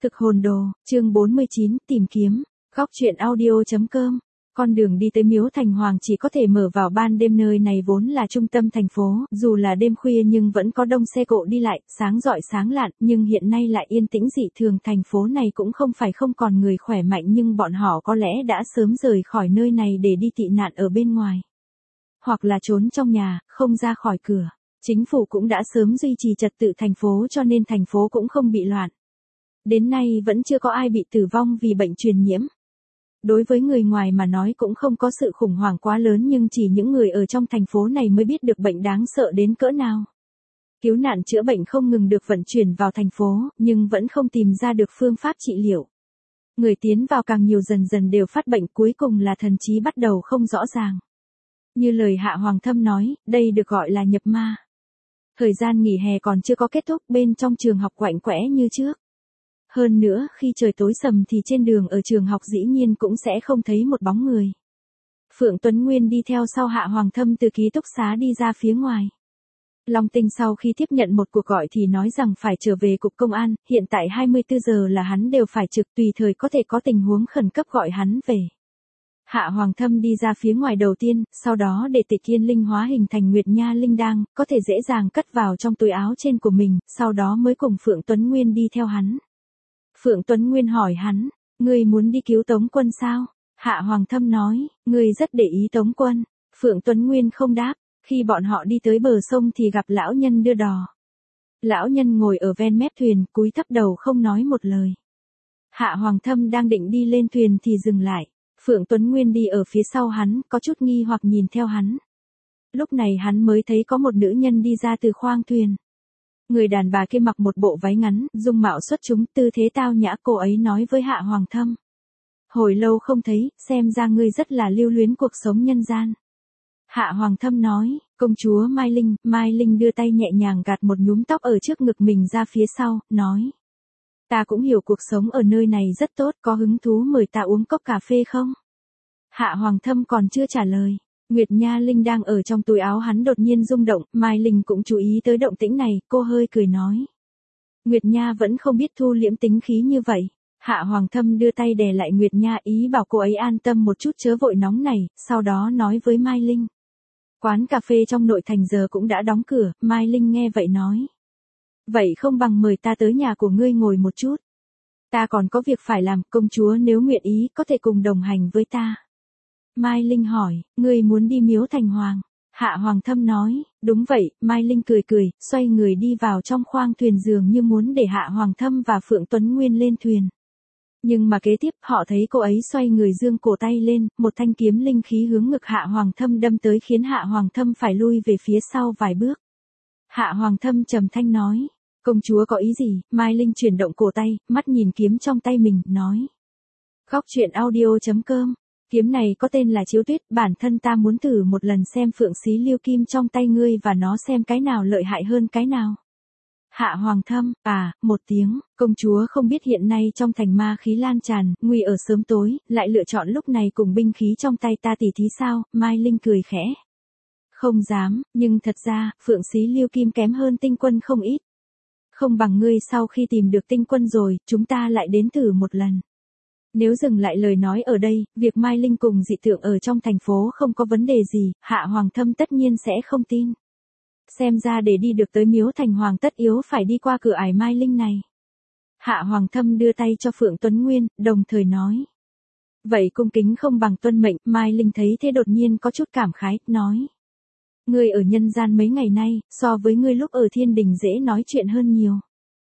Thực hồn đồ, chương 49, tìm kiếm. Góc truyện audio.com. Con đường đi tới Miếu Thành Hoàng chỉ có thể mở vào ban đêm, nơi này vốn là trung tâm thành phố, dù là đêm khuya nhưng vẫn có đông xe cộ đi lại, sáng rọi sáng lạn, nhưng hiện nay lại yên tĩnh dị thường. Thành phố này cũng không phải không còn người khỏe mạnh, nhưng bọn họ có lẽ đã sớm rời khỏi nơi này để đi tị nạn ở bên ngoài. Hoặc là trốn trong nhà, không ra khỏi cửa. Chính phủ cũng đã sớm duy trì trật tự thành phố, cho nên thành phố cũng không bị loạn. Đến nay vẫn chưa có ai bị tử vong vì bệnh truyền nhiễm. Đối với người ngoài mà nói cũng không có sự khủng hoảng quá lớn, nhưng chỉ những người ở trong thành phố này mới biết được bệnh đáng sợ đến cỡ nào. Cứu nạn chữa bệnh không ngừng được vận chuyển vào thành phố, nhưng vẫn không tìm ra được phương pháp trị liệu. Người tiến vào càng nhiều, dần dần đều phát bệnh, cuối cùng là thần trí bắt đầu không rõ ràng. Như lời Hạ Hoàng Thâm nói, đây được gọi là nhập ma. Thời gian nghỉ hè còn chưa có kết thúc, bên trong trường học quạnh quẽ như trước. Hơn nữa, khi trời tối sầm thì trên đường ở trường học dĩ nhiên cũng sẽ không thấy một bóng người. Phượng Tuấn Nguyên đi theo sau Hạ Hoàng Thâm từ ký túc xá đi ra phía ngoài. Long Tinh sau khi tiếp nhận một cuộc gọi thì nói rằng phải trở về cục công an, hiện tại 24 giờ là hắn đều phải trực, tùy thời có thể có tình huống khẩn cấp gọi hắn về. Hạ Hoàng Thâm đi ra phía ngoài đầu tiên, sau đó để Tịch Thiên linh hóa hình thành Nguyệt Nha Linh Đang, có thể dễ dàng cất vào trong túi áo trên của mình, sau đó mới cùng Phượng Tuấn Nguyên đi theo hắn. Phượng Tuấn Nguyên hỏi hắn, ngươi muốn đi cứu Tống Quân sao? Hạ Hoàng Thâm nói, ngươi rất để ý Tống Quân. Phượng Tuấn Nguyên không đáp. Khi bọn họ đi tới bờ sông thì gặp lão nhân đưa đò. Lão nhân ngồi ở ven mép thuyền, cúi thấp đầu không nói một lời. Hạ Hoàng Thâm đang định đi lên thuyền thì dừng lại. Phượng Tuấn Nguyên đi ở phía sau hắn, có chút nghi hoặc nhìn theo hắn. Lúc này hắn mới thấy có một nữ nhân đi ra từ khoang thuyền. Người đàn bà kia mặc một bộ váy ngắn, dung mạo xuất chúng, tư thế tao nhã. Cô ấy nói với Hạ Hoàng Thâm, hồi lâu không thấy, xem ra ngươi rất là lưu luyến cuộc sống nhân gian. Hạ Hoàng Thâm nói, công chúa Mai Linh. Mai Linh đưa tay nhẹ nhàng gạt một nhúm tóc ở trước ngực mình ra phía sau, nói, ta cũng hiểu cuộc sống ở nơi này rất tốt, có hứng thú mời ta uống cốc cà phê không? Hạ Hoàng Thâm còn chưa trả lời. Nguyệt Nha Linh đang ở trong túi áo hắn đột nhiên rung động, Mai Linh cũng chú ý tới động tĩnh này, cô hơi cười nói. Nguyệt Nha vẫn không biết thu liễm tính khí như vậy. Hạ Hoàng Thâm đưa tay đè lại Nguyệt Nha, ý bảo cô ấy an tâm một chút chớ vội nóng này, sau đó nói với Mai Linh. Quán cà phê trong nội thành giờ cũng đã đóng cửa, Mai Linh nghe vậy nói. Vậy không bằng mời ta tới nhà của ngươi ngồi một chút. Ta còn có việc phải làm, công chúa nếu nguyện ý có thể cùng đồng hành với ta. Mai Linh hỏi, ngươi muốn đi Miếu Thành Hoàng? Hạ Hoàng Thâm nói, đúng vậy. Mai Linh cười cười, xoay người đi vào trong khoang thuyền dường như muốn để Hạ Hoàng Thâm và Phượng Tuấn Nguyên lên thuyền. Nhưng mà kế tiếp họ thấy cô ấy xoay người giương cổ tay lên, một thanh kiếm linh khí hướng ngực Hạ Hoàng Thâm đâm tới khiến Hạ Hoàng Thâm phải lui về phía sau vài bước. Hạ Hoàng Thâm trầm thanh nói, công chúa có ý gì? Mai Linh chuyển động cổ tay, mắt nhìn kiếm trong tay mình, nói. Góc truyện audio.com. Kiếm này có tên là Chiếu Tuyết, bản thân ta muốn thử một lần xem Phượng Xí Liêu Kim trong tay ngươi và nó xem cái nào lợi hại hơn cái nào. Hạ Hoàng Thâm, một tiếng, công chúa không biết hiện nay trong thành ma khí lan tràn, nguy ở sớm tối, lại lựa chọn lúc này cùng binh khí trong tay ta tỉ thí sao? Mai Linh cười khẽ. Không dám, nhưng thật ra, Phượng Xí Liêu Kim kém hơn Tinh Quân không ít. Không bằng ngươi, sau khi tìm được Tinh Quân rồi, chúng ta lại đến thử một lần. Nếu dừng lại lời nói ở đây, việc Mai Linh cùng dị tượng ở trong thành phố không có vấn đề gì, Hạ Hoàng Thâm tất nhiên sẽ không tin. Xem ra để đi được tới Miếu Thành Hoàng tất yếu phải đi qua cửa ải Mai Linh này. Hạ Hoàng Thâm đưa tay cho Phượng Tuấn Nguyên, đồng thời nói. Vậy cung kính không bằng tuân mệnh. Mai Linh thấy thế đột nhiên có chút cảm khái, nói. Ngươi ở nhân gian mấy ngày nay, so với ngươi lúc ở thiên đình dễ nói chuyện hơn nhiều.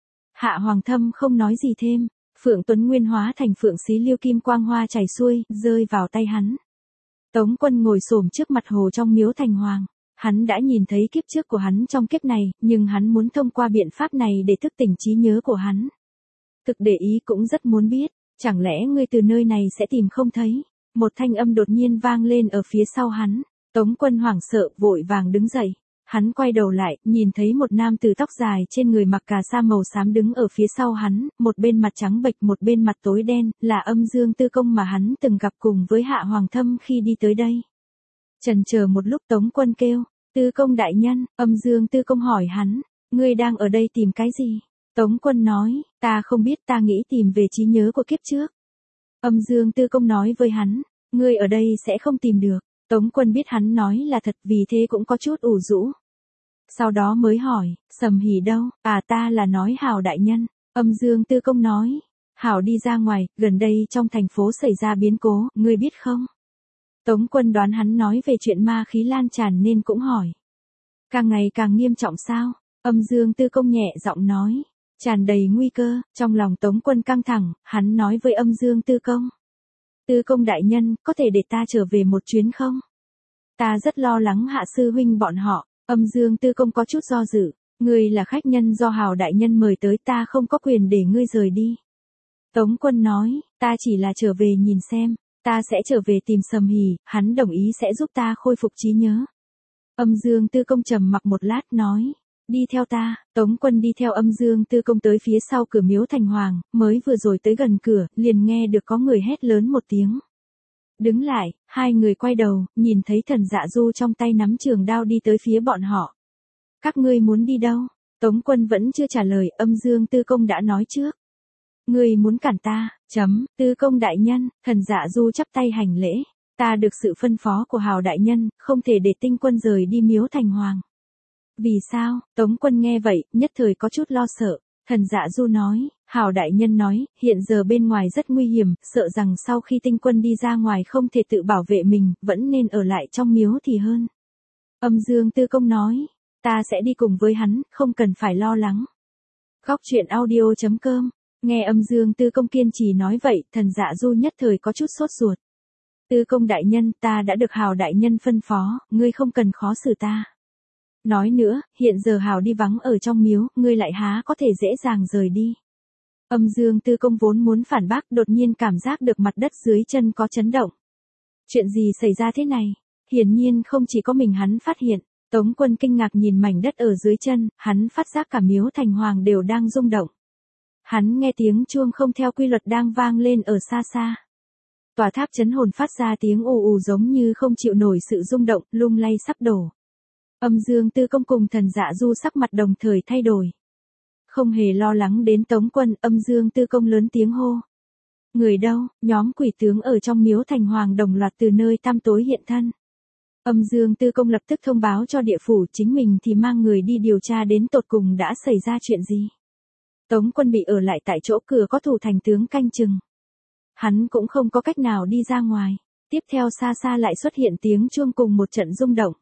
Hạ Hoàng Thâm không nói gì thêm. Phượng Tuấn Nguyên hóa thành Phượng Xí Liêu Kim quang hoa chảy xuôi, rơi vào tay hắn. Tống Quân ngồi xổm trước mặt hồ trong Miếu Thành Hoàng. Hắn đã nhìn thấy kiếp trước của hắn trong kiếp này, nhưng hắn muốn thông qua biện pháp này để thức tỉnh trí nhớ của hắn. Thực để ý cũng rất muốn biết, chẳng lẽ ngươi từ nơi này sẽ tìm không thấy? Một thanh âm đột nhiên vang lên ở phía sau hắn. Tống Quân hoảng sợ, vội vàng đứng dậy. Hắn quay đầu lại, nhìn thấy một nam tử tóc dài trên người mặc cà sa màu xám đứng ở phía sau hắn, một bên mặt trắng bệch một bên mặt tối đen, là Âm Dương Tư Công mà hắn từng gặp cùng với Hạ Hoàng Thâm khi đi tới đây. Chần chờ một lúc Tống Quân kêu, Tư Công đại nhân. Âm Dương Tư Công hỏi hắn, ngươi đang ở đây tìm cái gì? Tống Quân nói, Ta không biết, ta nghĩ tìm về trí nhớ của kiếp trước. Âm Dương Tư Công nói với hắn, ngươi ở đây sẽ không tìm được. Tống Quân biết hắn nói là thật, vì thế cũng có chút ủ rũ. Sau đó mới hỏi, Sầm Hỉ đâu? À, ta là nói Hào đại nhân. Âm Dương Tư Công nói, Hảo đi ra ngoài, gần đây trong thành phố xảy ra biến cố, ngươi biết không? Tống Quân đoán hắn nói về chuyện ma khí lan tràn nên cũng hỏi. Càng ngày càng nghiêm trọng sao? Âm Dương Tư Công nhẹ giọng nói, tràn đầy nguy cơ. Trong lòng Tống Quân căng thẳng, hắn nói với Âm Dương Tư Công. Tư Công đại nhân, có thể để ta trở về một chuyến không? Ta rất lo lắng Hạ sư huynh bọn họ. Âm Dương Tư Công có chút do dự, ngươi là khách nhân do Hào đại nhân mời tới, ta không có quyền để ngươi rời đi. Tống Quân nói, ta chỉ là trở về nhìn xem, ta sẽ trở về tìm Sầm Hỉ, hắn đồng ý sẽ giúp ta khôi phục trí nhớ. Âm Dương Tư Công trầm mặc một lát nói, đi theo ta. Tống Quân đi theo Âm Dương Tư Công tới phía sau cửa miếu Thành Hoàng, mới vừa rồi tới gần cửa, liền nghe được có người hét lớn một tiếng. Đứng lại, hai người quay đầu, nhìn thấy Thần Dạ Du trong tay nắm trường đao đi tới phía bọn họ. Các ngươi muốn đi đâu? Tống Quân vẫn chưa trả lời, Âm Dương Tư Công đã nói trước. Ngươi muốn cản ta, Tư Công đại nhân. Thần Dạ Du chắp tay hành lễ. Ta được sự phân phó của Hào đại nhân, không thể để Tinh Quân rời đi miếu Thành Hoàng. Vì sao? Tống Quân nghe vậy, nhất thời có chút lo sợ. Thần Dạ Du nói, Hào đại nhân nói, hiện giờ bên ngoài rất nguy hiểm, sợ rằng sau khi Tinh Quân đi ra ngoài không thể tự bảo vệ mình, vẫn nên ở lại trong miếu thì hơn. Âm Dương Tư Công nói, ta sẽ đi cùng với hắn, không cần phải lo lắng. Góc truyện audio.com. Nghe Âm Dương Tư Công kiên trì nói vậy, Thần Dạ Du nhất thời có chút sốt ruột. Tư Công đại nhân, ta đã được Hào đại nhân phân phó, ngươi không cần khó xử ta. Nói nữa, hiện giờ Hào đi vắng ở trong miếu, ngươi lại há có thể dễ dàng rời đi. Âm Dương Tư Công vốn muốn phản bác, đột nhiên cảm giác được mặt đất dưới chân có chấn động. Chuyện gì xảy ra thế này? Hiển nhiên không chỉ có mình hắn phát hiện. Tống Quân kinh ngạc nhìn mảnh đất ở dưới chân, hắn phát giác cả miếu Thành Hoàng đều đang rung động. Hắn nghe tiếng chuông không theo quy luật đang vang lên ở xa xa. Tòa tháp chấn hồn phát ra tiếng ù ù giống như không chịu nổi sự rung động, lung lay sắp đổ. Âm Dương Tư Công cùng Thần Dạ Du sắc mặt đồng thời thay đổi. Không hề lo lắng đến Tống Quân, Âm Dương Tư Công lớn tiếng hô. Người đâu? Nhóm quỷ tướng ở trong miếu Thành Hoàng đồng loạt từ nơi tăm tối hiện thân. Âm Dương Tư Công lập tức thông báo cho địa phủ, chính mình thì mang người đi điều tra đến tột cùng đã xảy ra chuyện gì. Tống Quân bị ở lại tại chỗ, cửa có thủ thành tướng canh chừng. Hắn cũng không có cách nào đi ra ngoài. Tiếp theo xa xa lại xuất hiện tiếng chuông cùng một trận rung động.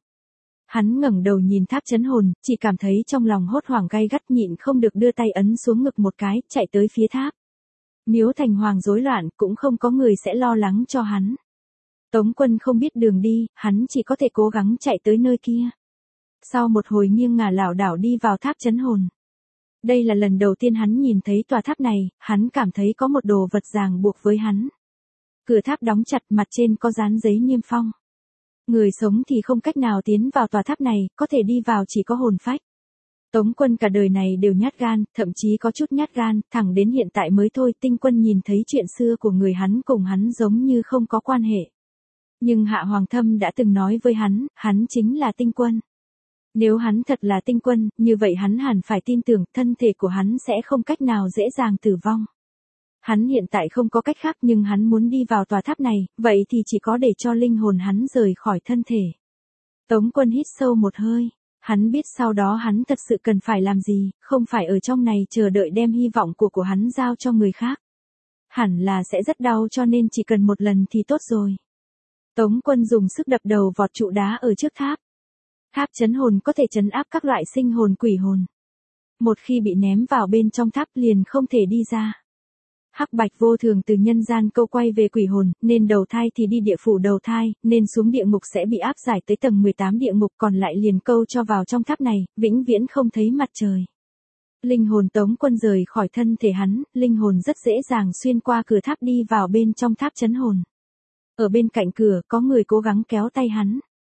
Hắn ngẩng đầu nhìn tháp chấn hồn, chỉ cảm thấy trong lòng hốt hoảng gay gắt, nhịn không được đưa tay ấn xuống ngực một cái, chạy tới phía tháp. Miếu Thành Hoàng rối loạn, cũng không có người sẽ lo lắng cho hắn. Tống Quân không biết đường đi, hắn chỉ có thể cố gắng chạy tới nơi kia. Sau một hồi nghiêng ngả lảo đảo đi vào tháp chấn hồn. Đây là lần đầu tiên hắn nhìn thấy tòa tháp này, hắn cảm thấy có một đồ vật ràng buộc với hắn. Cửa tháp đóng chặt, mặt trên có dán giấy niêm phong. Người sống thì không cách nào tiến vào tòa tháp này, có thể đi vào chỉ có hồn phách. Tống Quân cả đời này đều nhát gan, thậm chí có chút nhát gan, thẳng đến hiện tại mới thôi. Tinh Quân nhìn thấy chuyện xưa của người hắn cùng hắn giống như không có quan hệ. Nhưng Hạ Hoàng Thâm đã từng nói với hắn chính là Tinh Quân. Nếu hắn thật là Tinh Quân, như vậy hắn hẳn phải tin tưởng thân thể của hắn sẽ không cách nào dễ dàng tử vong. Hắn hiện tại không có cách khác, nhưng hắn muốn đi vào tòa tháp này, vậy thì chỉ có để cho linh hồn hắn rời khỏi thân thể. Tống Quân hít sâu một hơi. Hắn biết sau đó hắn thật sự cần phải làm gì, không phải ở trong này chờ đợi đem hy vọng của hắn giao cho người khác. Hẳn là sẽ rất đau, cho nên chỉ cần một lần thì tốt rồi. Tống Quân dùng sức đập đầu vọt trụ đá ở trước tháp. Tháp chấn hồn có thể trấn áp các loại sinh hồn quỷ hồn. Một khi bị ném vào bên trong tháp liền không thể đi ra. Hắc Bạch vô thường từ nhân gian câu quay về quỷ hồn, nên đầu thai thì đi địa phủ đầu thai, nên xuống địa ngục sẽ bị áp giải tới tầng 18 địa ngục, còn lại liền câu cho vào trong tháp này, vĩnh viễn không thấy mặt trời. Linh hồn Tống Quân rời khỏi thân thể hắn, linh hồn rất dễ dàng xuyên qua cửa tháp đi vào bên trong tháp chấn hồn. Ở bên cạnh cửa có người cố gắng kéo tay hắn.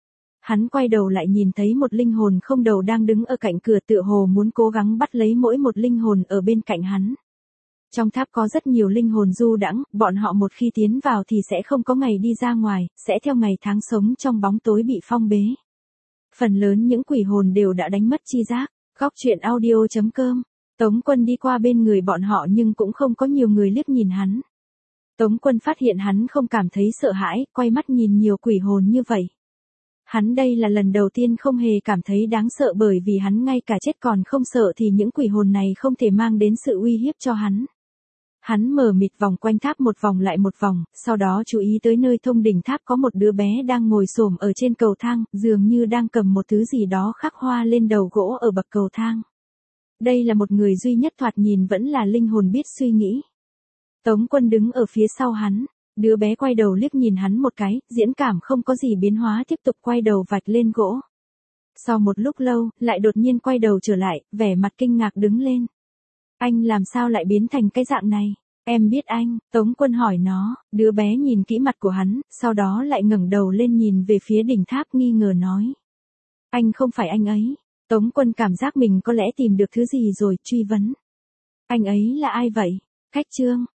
Hắn quay đầu lại nhìn thấy một linh hồn không đầu đang đứng ở cạnh cửa, tựa hồ muốn cố gắng bắt lấy mỗi một linh hồn ở bên cạnh hắn. Trong tháp có rất nhiều linh hồn du đãng, bọn họ một khi tiến vào thì sẽ không có ngày đi ra ngoài, sẽ theo ngày tháng sống trong bóng tối bị phong bế. Phần lớn những quỷ hồn đều đã đánh mất tri giác. Góc truyện audio.com Tống Quân đi qua bên người bọn họ nhưng cũng không có nhiều người liếc nhìn hắn. Tống Quân phát hiện hắn không cảm thấy sợ hãi, quay mắt nhìn nhiều quỷ hồn như vậy. Hắn đây là lần đầu tiên không hề cảm thấy đáng sợ bởi vì hắn ngay cả chết còn không sợ thì những quỷ hồn này không thể mang đến sự uy hiếp cho hắn. Hắn mờ mịt vòng quanh tháp một vòng lại một vòng, sau đó chú ý tới nơi thông đỉnh tháp có một đứa bé đang ngồi xổm ở trên cầu thang, dường như đang cầm một thứ gì đó khắc hoa lên đầu gỗ ở bậc cầu thang. Đây là một người duy nhất thoạt nhìn vẫn là linh hồn biết suy nghĩ. Tống Quân đứng ở phía sau hắn, đứa bé quay đầu liếc nhìn hắn một cái, diễn cảm không có gì biến hóa tiếp tục quay đầu vạch lên gỗ. Sau một lúc lâu, lại đột nhiên quay đầu trở lại, vẻ mặt kinh ngạc đứng lên. Anh làm sao lại biến thành cái dạng này? Em biết anh, Tống Quân hỏi nó, đứa bé nhìn kỹ mặt của hắn, sau đó lại ngẩng đầu lên nhìn về phía đỉnh tháp nghi ngờ nói. Anh không phải anh ấy. Tống Quân cảm giác mình có lẽ tìm được thứ gì rồi, truy vấn. Anh ấy là ai vậy? Cách Trương,